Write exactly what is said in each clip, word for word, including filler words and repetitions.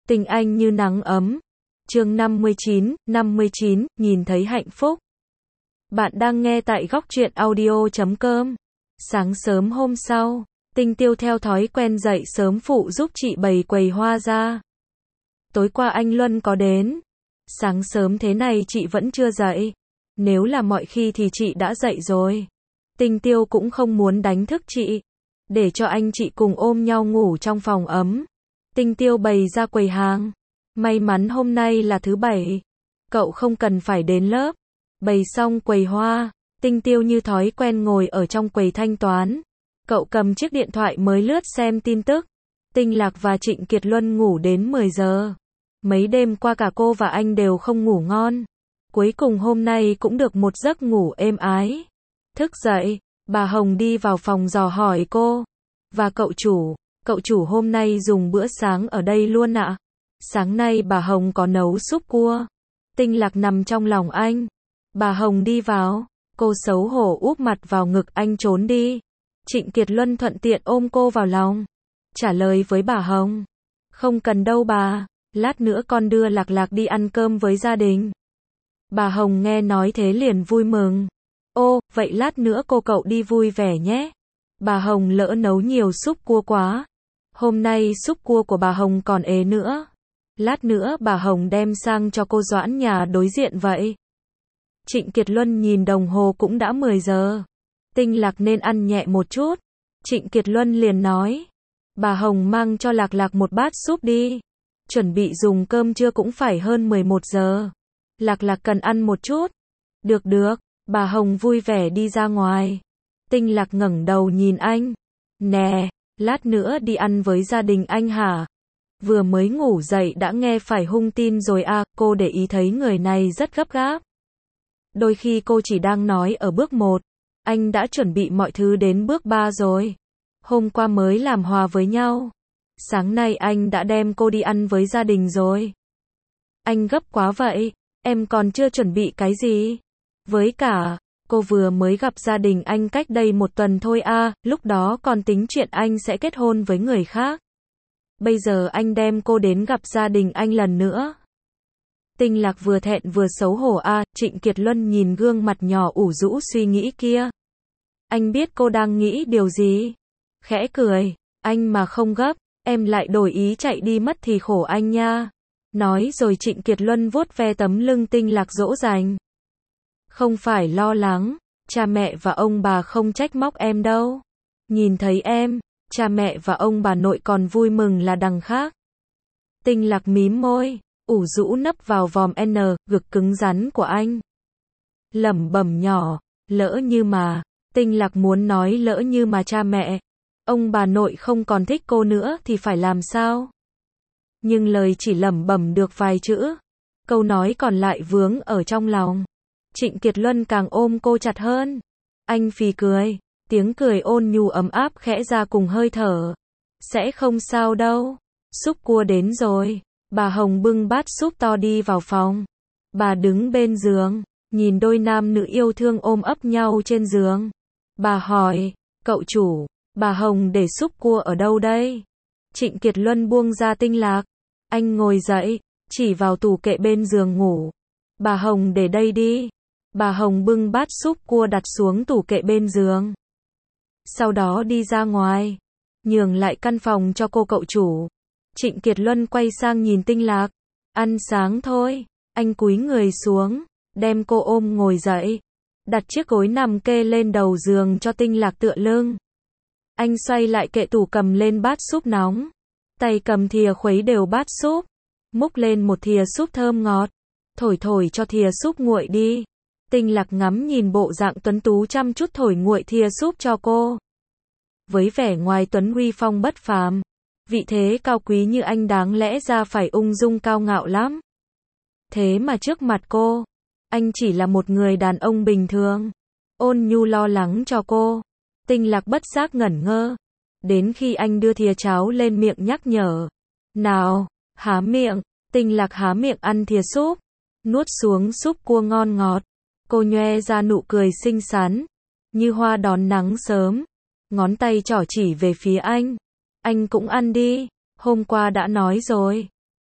Tình anh như nắng ấm. Chương năm mươi chín, năm mươi chín, nhìn thấy hạnh phúc. Bạn đang nghe tại góc truyện audio chấm com. Sáng sớm hôm sau, Tinh Tiêu theo thói quen dậy sớm phụ giúp chị bày quầy hoa ra. Tối qua anh Luân có đến. Sáng sớm thế này chị vẫn chưa dậy. Nếu là mọi khi thì chị đã dậy rồi. Tinh Tiêu cũng không muốn đánh thức chị, để cho anh chị cùng ôm nhau ngủ trong phòng ấm. Tinh Tiêu bày ra quầy hàng. May mắn hôm nay là thứ bảy, cậu không cần phải đến lớp. Bày xong quầy hoa, Tinh Tiêu như thói quen ngồi ở trong quầy thanh toán. Cậu cầm chiếc điện thoại mới lướt xem tin tức. Tinh Lạc và Trịnh Kiệt Luân ngủ đến mười giờ. Mấy đêm qua cả cô và anh đều không ngủ ngon. Cuối cùng hôm nay cũng được một giấc ngủ êm ái. Thức dậy, bà Hồng đi vào phòng dò hỏi cô. Và cậu chủ, cậu chủ hôm nay dùng bữa sáng ở đây luôn ạ? Sáng nay bà Hồng có nấu súp cua. Tinh Lạc nằm trong lòng anh. Bà Hồng đi vào, cô xấu hổ úp mặt vào ngực anh trốn đi. Trịnh Kiệt Luân thuận tiện ôm cô vào lòng. Trả lời với bà Hồng. Không cần đâu bà, lát nữa con đưa Lạc Lạc đi ăn cơm với gia đình. Bà Hồng nghe nói thế liền vui mừng. Ô, vậy lát nữa cô cậu đi vui vẻ nhé. Bà Hồng lỡ nấu nhiều súp cua quá. Hôm nay súp cua của bà Hồng còn ế nữa. Lát nữa bà Hồng đem sang cho cô Doãn nhà đối diện vậy. Trịnh Kiệt Luân nhìn đồng hồ cũng đã mười giờ. Tinh Lạc nên ăn nhẹ một chút. Trịnh Kiệt Luân liền nói. Bà Hồng mang cho Lạc Lạc một bát súp đi. Chuẩn bị dùng cơm trưa cũng phải hơn mười một giờ. Lạc Lạc cần ăn một chút. Được được, bà Hồng vui vẻ đi ra ngoài. Tinh Lạc ngẩng đầu nhìn anh. Nè, lát nữa đi ăn với gia đình anh hả? Vừa mới ngủ dậy đã nghe phải hung tin rồi à, cô để ý thấy người này rất gấp gáp. Đôi khi cô chỉ đang nói ở bước một, anh đã chuẩn bị mọi thứ đến bước ba rồi. Hôm qua mới làm hòa với nhau. Sáng nay anh đã đem cô đi ăn với gia đình rồi. Anh gấp quá vậy, em còn chưa chuẩn bị cái gì. Với cả, cô vừa mới gặp gia đình anh cách đây một tuần thôi à, lúc đó còn tính chuyện anh sẽ kết hôn với người khác. Bây giờ anh đem cô đến gặp gia đình anh lần nữa. Tinh Lạc vừa thẹn vừa xấu hổ à, Trịnh Kiệt Luân nhìn gương mặt nhỏ ủ rũ suy nghĩ kia. Anh biết cô đang nghĩ điều gì. Khẽ cười, anh mà không gấp, em lại đổi ý chạy đi mất thì khổ anh nha. Nói rồi Trịnh Kiệt Luân vuốt ve tấm lưng Tinh Lạc dỗ dành. Không phải lo lắng, cha mẹ và ông bà không trách móc em đâu. Nhìn thấy em, cha mẹ và ông bà nội còn vui mừng là đằng khác. Tinh Lạc mím môi, ủ rũ nấp vào vòm N, ngực cứng rắn của anh. Lẩm bẩm nhỏ, lỡ như mà, Tinh Lạc muốn nói lỡ như mà cha mẹ, ông bà nội không còn thích cô nữa thì phải làm sao? Nhưng lời chỉ lẩm bẩm được vài chữ, câu nói còn lại vướng ở trong lòng. Trịnh Kiệt Luân càng ôm cô chặt hơn. Anh phì cười, tiếng cười ôn nhu ấm áp khẽ ra cùng hơi thở. Sẽ không sao đâu. Súp cua đến rồi. Bà Hồng bưng bát súp to đi vào phòng. Bà đứng bên giường, nhìn đôi nam nữ yêu thương ôm ấp nhau trên giường. Bà hỏi, cậu chủ, bà Hồng để súp cua ở đâu đây? Trịnh Kiệt Luân buông ra Tinh Lạc. Anh ngồi dậy, chỉ vào tủ kệ bên giường ngủ. Bà Hồng để đây đi. Bà Hồng bưng bát súp cua đặt xuống tủ kệ bên giường. Sau đó đi ra ngoài, nhường lại căn phòng cho cô cậu chủ. Trịnh Kiệt Luân quay sang nhìn Tinh Lạc. Ăn sáng thôi. Anh cúi người xuống, đem cô ôm ngồi dậy. Đặt chiếc gối nằm kê lên đầu giường cho Tinh Lạc tựa lưng. Anh xoay lại kệ tủ cầm lên bát súp nóng. Tay cầm thìa khuấy đều bát súp. Múc lên một thìa súp thơm ngọt. Thổi thổi cho thìa súp nguội đi. Tinh Lạc ngắm nhìn bộ dạng tuấn tú chăm chút thổi nguội thìa súp cho cô. Với vẻ ngoài tuấn uy phong bất phàm, vị thế cao quý như anh đáng lẽ ra phải ung dung cao ngạo lắm. Thế mà trước mặt cô, anh chỉ là một người đàn ông bình thường, ôn nhu lo lắng cho cô. Tinh Lạc bất giác ngẩn ngơ. Đến khi anh đưa thìa cháo lên miệng nhắc nhở. Nào, há miệng. Tinh Lạc há miệng ăn thìa súp. Nuốt xuống súp cua ngon ngọt. Cô nhoe ra nụ cười xinh xắn, như hoa đón nắng sớm. Ngón tay trỏ chỉ về phía anh. Anh cũng ăn đi, hôm qua đã nói rồi.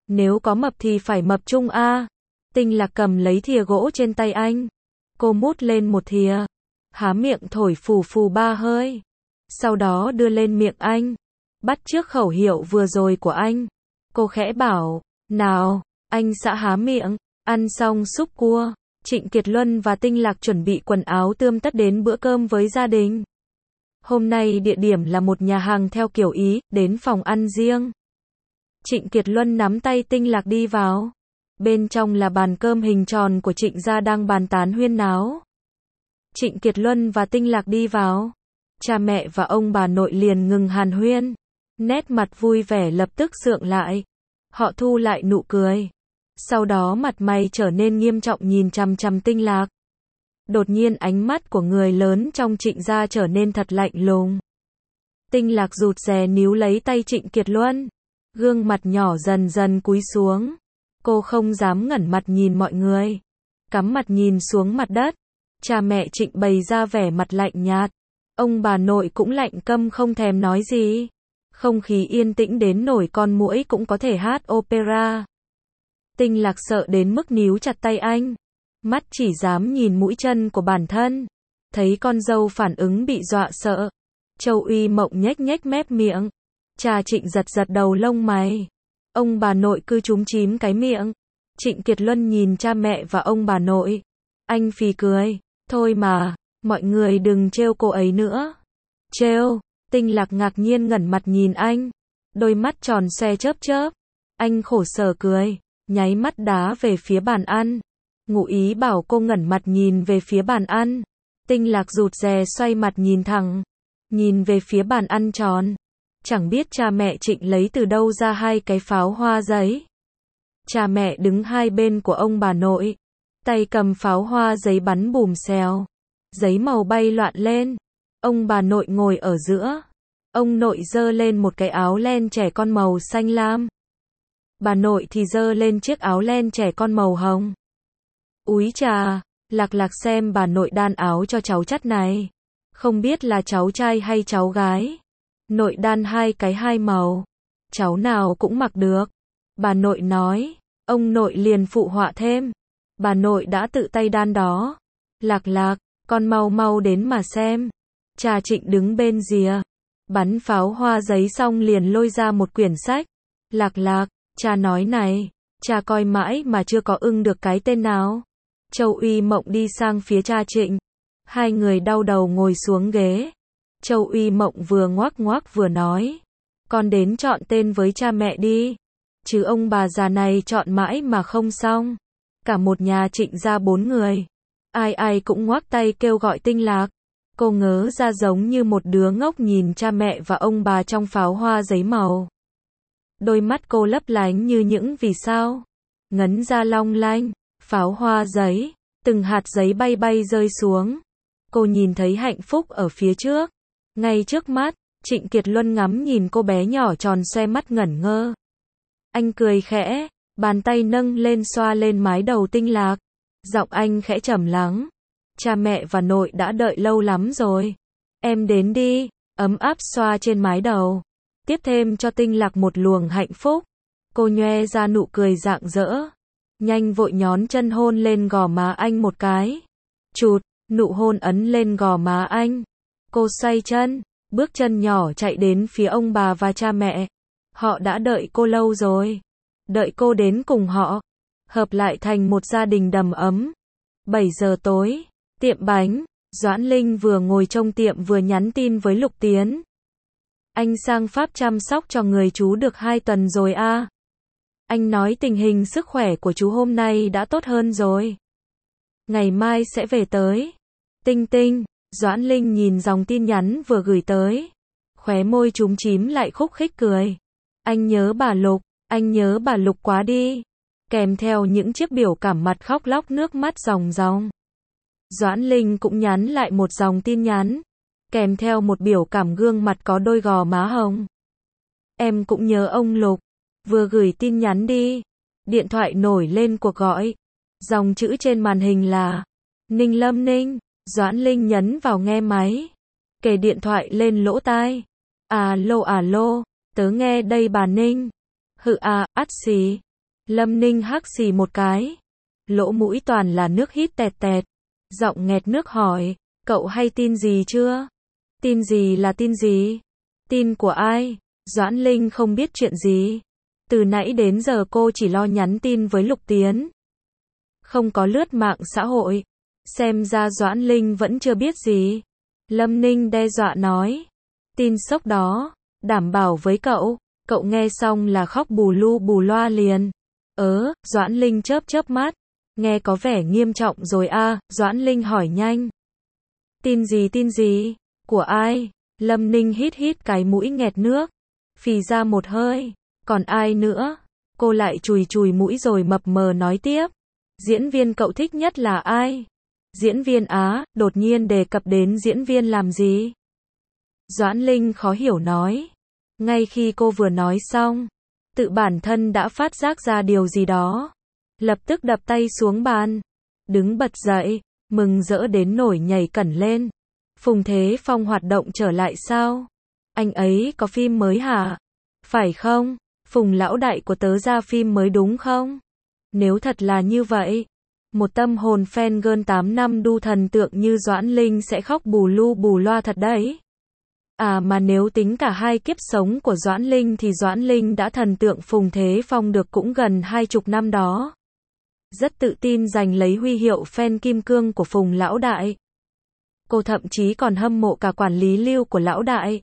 Nếu có mập thì phải mập chung a. Tinh Lạc cầm lấy thìa gỗ trên tay anh. Cô mút lên một thìa. Há miệng thổi phù phù ba hơi. Sau đó đưa lên miệng anh. Bắt chước khẩu hiệu vừa rồi của anh. Cô khẽ bảo, nào, anh xã há miệng. Ăn xong súp cua, Trịnh Kiệt Luân và Tinh Lạc chuẩn bị quần áo tươm tất đến bữa cơm với gia đình. Hôm nay địa điểm là một nhà hàng theo kiểu Ý, đến phòng ăn riêng. Trịnh Kiệt Luân nắm tay Tinh Lạc đi vào. Bên trong là bàn cơm hình tròn của Trịnh gia đang bàn tán huyên náo. Trịnh Kiệt Luân và Tinh Lạc đi vào. Cha mẹ và ông bà nội liền ngừng hàn huyên. Nét mặt vui vẻ lập tức sượng lại. Họ thu lại nụ cười. Sau đó mặt mày trở nên nghiêm trọng nhìn chằm chằm Tinh Lạc. Đột nhiên ánh mắt của người lớn trong Trịnh gia trở nên thật lạnh lùng. Tinh Lạc rụt rè níu lấy tay Trịnh Kiệt Luân. Gương mặt nhỏ dần dần cúi xuống. Cô không dám ngẩng mặt nhìn mọi người. Cắm mặt nhìn xuống mặt đất. Cha mẹ Trịnh bày ra vẻ mặt lạnh nhạt. Ông bà nội cũng lạnh câm không thèm nói gì. Không khí yên tĩnh đến nổi con muỗi cũng có thể hát opera. Tinh Lạc sợ đến mức níu chặt tay anh. Mắt chỉ dám nhìn mũi chân của bản thân. Thấy con dâu phản ứng bị dọa sợ. Châu Uy Mộng nhếch nhếch mép miệng. Cha Trịnh giật giật đầu lông mày. Ông bà nội cứ chúm chím cái miệng. Trịnh Kiệt Luân nhìn cha mẹ và ông bà nội. Anh phì cười. Thôi mà, mọi người đừng trêu cô ấy nữa. Trêu. Tinh Lạc ngạc nhiên ngẩng mặt nhìn anh. Đôi mắt tròn xoe chớp chớp. Anh khổ sở cười. Nháy mắt đá về phía bàn ăn. Ngụ ý bảo cô ngẩng mặt nhìn về phía bàn ăn. Tinh Lạc rụt rè xoay mặt nhìn thẳng. Nhìn về phía bàn ăn tròn. Chẳng biết cha mẹ Trịnh lấy từ đâu ra hai cái pháo hoa giấy. Cha mẹ đứng hai bên của ông bà nội. Tay cầm pháo hoa giấy bắn bùm xèo. Giấy màu bay loạn lên. Ông bà nội ngồi ở giữa. Ông nội giơ lên một cái áo len trẻ con màu xanh lam. Bà nội thì giơ lên chiếc áo len trẻ con màu hồng. Úi chà, Lạc Lạc xem bà nội đan áo cho cháu chắt này. Không biết là cháu trai hay cháu gái. Nội đan hai cái hai màu. Cháu nào cũng mặc được. Bà nội nói. Ông nội liền phụ họa thêm. Bà nội đã tự tay đan đó. Lạc Lạc, con mau mau đến mà xem. Cha Trịnh đứng bên rìa. Bắn pháo hoa giấy xong liền lôi ra một quyển sách. Lạc Lạc, cha nói này. Cha coi mãi mà chưa có ưng được cái tên nào. Châu Uy Mộng đi sang phía cha Trịnh. Hai người đau đầu ngồi xuống ghế. Châu Uy Mộng vừa ngoác ngoác vừa nói. Con đến chọn tên với cha mẹ đi. Chứ ông bà già này chọn mãi mà không xong. Cả một nhà Trịnh ra bốn người. Ai ai cũng ngoác tay kêu gọi Tinh Lạc. Cô ngớ ra giống như một đứa ngốc nhìn cha mẹ và ông bà trong pháo hoa giấy màu. Đôi mắt cô lấp lánh như những vì sao. Ngấn ra long lanh. Pháo hoa giấy. Từng hạt giấy bay bay rơi xuống. Cô nhìn thấy hạnh phúc ở phía trước. Ngay trước mắt, Trịnh Kiệt Luân ngắm nhìn cô bé nhỏ tròn xoe mắt ngẩn ngơ. Anh cười khẽ, bàn tay nâng lên xoa lên mái đầu Tinh Lạc. Giọng anh khẽ trầm lắng. Cha mẹ và nội đã đợi lâu lắm rồi. Em đến đi, ấm áp xoa trên mái đầu. Tiếp thêm cho Tinh Lạc một luồng hạnh phúc. Cô nhoe ra nụ cười rạng rỡ. Nhanh vội nhón chân hôn lên gò má anh một cái. Chụt, nụ hôn ấn lên gò má anh. Cô xoay chân, bước chân nhỏ chạy đến phía ông bà và cha mẹ. Họ đã đợi cô lâu rồi. Đợi cô đến cùng họ. Hợp lại thành một gia đình đầm ấm. bảy giờ tối, tiệm bánh. Doãn Linh vừa ngồi trong tiệm vừa nhắn tin với Lục Tiến. Anh sang Pháp chăm sóc cho người chú được hai tuần rồi à. Anh nói tình hình sức khỏe của chú hôm nay đã tốt hơn rồi. Ngày mai sẽ về tới. Tinh Tinh. Doãn Linh nhìn dòng tin nhắn vừa gửi tới. Khóe môi chúm chím lại khúc khích cười. Anh nhớ bà Lục, anh nhớ bà Lục quá đi. Kèm theo những chiếc biểu cảm mặt khóc lóc nước mắt ròng ròng. Doãn Linh cũng nhắn lại một dòng tin nhắn. Kèm theo một biểu cảm gương mặt có đôi gò má hồng. Em cũng nhớ ông Lục. Vừa gửi tin nhắn đi. Điện thoại nổi lên cuộc gọi. Dòng chữ trên màn hình là Ninh Lâm Ninh. Doãn Linh nhấn vào nghe máy. Kề điện thoại lên lỗ tai. Alo alo, tớ nghe đây bà Ninh. Hự à, ắt xì. Lâm Ninh hắc xì một cái. Lỗ mũi toàn là nước hít tẹt tẹt. Giọng nghẹt nước hỏi, cậu hay tin gì chưa? Tin gì là tin gì? Tin của ai? Doãn Linh không biết chuyện gì. Từ nãy đến giờ cô chỉ lo nhắn tin với Lục Tiến. Không có lướt mạng xã hội. Xem ra Doãn Linh vẫn chưa biết gì. Lâm Ninh đe dọa nói. Tin sốc đó, đảm bảo với cậu. Cậu nghe xong là khóc bù lu bù loa liền. Ớ, Doãn Linh chớp chớp mắt. Nghe có vẻ nghiêm trọng rồi a. Doãn Linh hỏi nhanh. Tin gì tin gì? Của ai? Lâm Ninh hít hít cái mũi nghẹt nước. Phì ra một hơi. Còn ai nữa? Cô lại chùi chùi mũi rồi mập mờ nói tiếp. Diễn viên cậu thích nhất là ai? Diễn viên Á, đột nhiên đề cập đến diễn viên làm gì? Doãn Linh khó hiểu nói. Ngay khi cô vừa nói xong, tự bản thân đã phát giác ra điều gì đó. Lập tức đập tay xuống bàn. Đứng bật dậy, mừng rỡ đến nổi nhảy cẩn lên. Phùng Thế Phong hoạt động trở lại sao? Anh ấy có phim mới hả? Phải không? Phùng lão đại của tớ ra phim mới đúng không? Nếu thật là như vậy, một tâm hồn fan girl tám năm đu thần tượng như Doãn Linh sẽ khóc bù lu bù loa thật đấy. À mà nếu tính cả hai kiếp sống của Doãn Linh thì Doãn Linh đã thần tượng Phùng Thế Phong được cũng gần hai chục năm đó. Rất tự tin giành lấy huy hiệu fan kim cương của Phùng lão đại. Cô thậm chí còn hâm mộ cả quản lý Lưu của lão đại.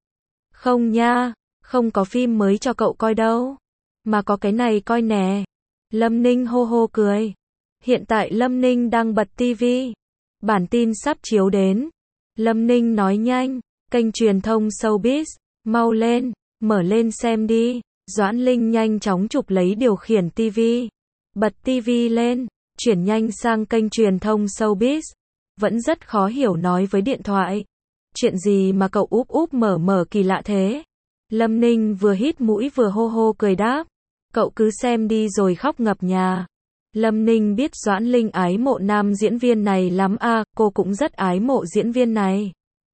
Không nha, không có phim mới cho cậu coi đâu. Mà có cái này coi nè. Lâm Ninh hô hô cười. Hiện tại Lâm Ninh đang bật tivi. Bản tin sắp chiếu đến. Lâm Ninh nói nhanh. Kênh truyền thông Showbiz. Mau lên, mở lên xem đi. Doãn Linh nhanh chóng chụp lấy điều khiển tivi. Bật tivi lên. Chuyển nhanh sang kênh truyền thông Showbiz. Vẫn rất khó hiểu nói với điện thoại. Chuyện gì mà cậu úp úp mở mở kỳ lạ thế? Lâm Ninh vừa hít mũi vừa hô hô cười đáp. Cậu cứ xem đi rồi khóc ngập nhà. Lâm Ninh biết Doãn Linh ái mộ nam diễn viên này lắm à, cô cũng rất ái mộ diễn viên này.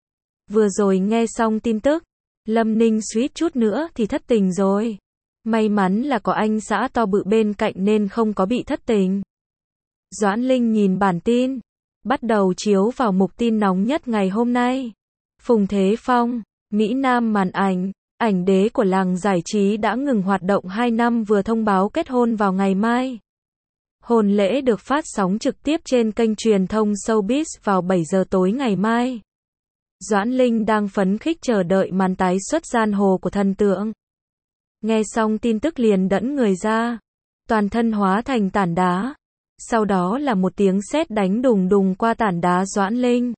Vừa rồi nghe xong tin tức, Lâm Ninh suýt chút nữa thì thất tình rồi. May mắn là có anh xã to bự bên cạnh nên không có bị thất tình. Doãn Linh nhìn bản tin, bắt đầu chiếu vào mục tin nóng nhất ngày hôm nay. Phùng Thế Phong, Mỹ Nam màn ảnh, ảnh đế của làng giải trí đã ngừng hoạt động hai năm vừa thông báo kết hôn vào ngày mai. Hôn lễ được phát sóng trực tiếp trên kênh truyền thông Showbiz vào bảy giờ tối ngày mai. Doãn Linh đang phấn khích chờ đợi màn tái xuất giang hồ của thần tượng. Nghe xong tin tức liền đẫn người ra, toàn thân hóa thành tảng đá. Sau đó là một tiếng sét đánh đùng đùng qua tảng đá Doãn Linh.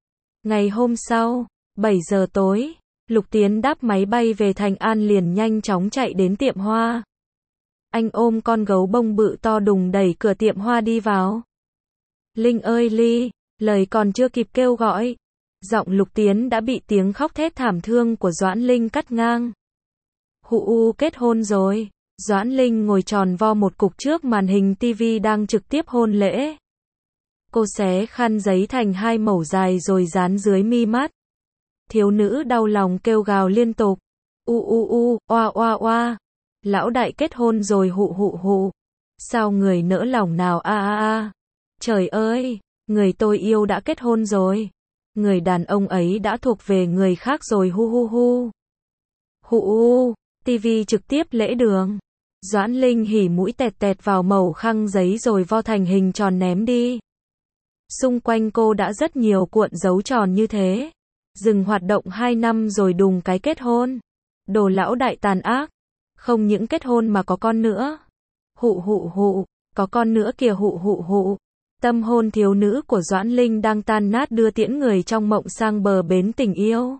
Ngày hôm sau, bảy giờ tối, Lục Tiến đáp máy bay về Thành An liền nhanh chóng chạy đến tiệm hoa. Anh ôm con gấu bông bự to đùng đẩy cửa tiệm hoa đi vào. Linh ơi Ly, lời còn chưa kịp kêu gọi. Giọng Lục Tiến đã bị tiếng khóc thét thảm thương của Doãn Linh cắt ngang. Hụ u kết hôn rồi. Doãn Linh ngồi tròn vo một cục trước màn hình tivi đang trực tiếp hôn lễ. Cô xé khăn giấy thành hai mẩu dài rồi dán dưới mi mắt. Thiếu nữ đau lòng kêu gào liên tục. U u u, oa oa oa. Lão đại kết hôn rồi hụ hụ hụ. Sao người nỡ lòng nào a a a. Trời ơi, người tôi yêu đã kết hôn rồi. Người đàn ông ấy đã thuộc về người khác rồi hu hu hu. Hụ u, tivi trực tiếp lễ đường. Doãn Linh hỉ mũi tẹt tẹt vào mẩu khăn giấy rồi vo thành hình tròn ném đi. Xung quanh cô đã rất nhiều cuộn dấu tròn như thế. Dừng hoạt động hai năm rồi đùng cái kết hôn. Đồ lão đại tàn ác. Không những kết hôn mà có con nữa. Hụ hụ hụ, có con nữa kìa hụ hụ hụ. Tâm hồn thiếu nữ của Doãn Linh đang tan nát đưa tiễn người trong mộng sang bờ bến tình yêu.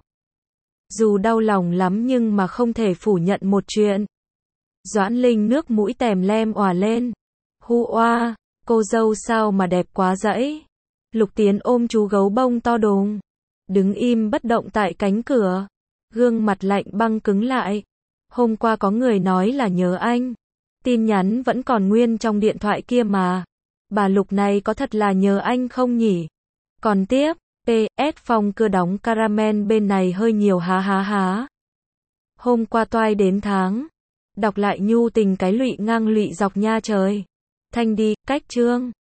Dù đau lòng lắm nhưng mà không thể phủ nhận một chuyện. Doãn Linh nước mũi tèm lem òa lên. Hu oa, cô dâu sao mà đẹp quá dẫy. Lục Tiến ôm chú gấu bông to đùng. Đứng im bất động tại cánh cửa. Gương mặt lạnh băng cứng lại. Hôm qua có người nói là nhớ anh. Tin nhắn vẫn còn nguyên trong điện thoại kia mà. Bà Lục này có thật là nhớ anh không nhỉ? Còn tiếp, pê ét Phong cưa đóng caramel bên này hơi nhiều há há há. Hôm qua toai đến tháng. Đọc lại nhu tình cái lụy ngang lụy dọc nha trời. Thanh đi, cách chương.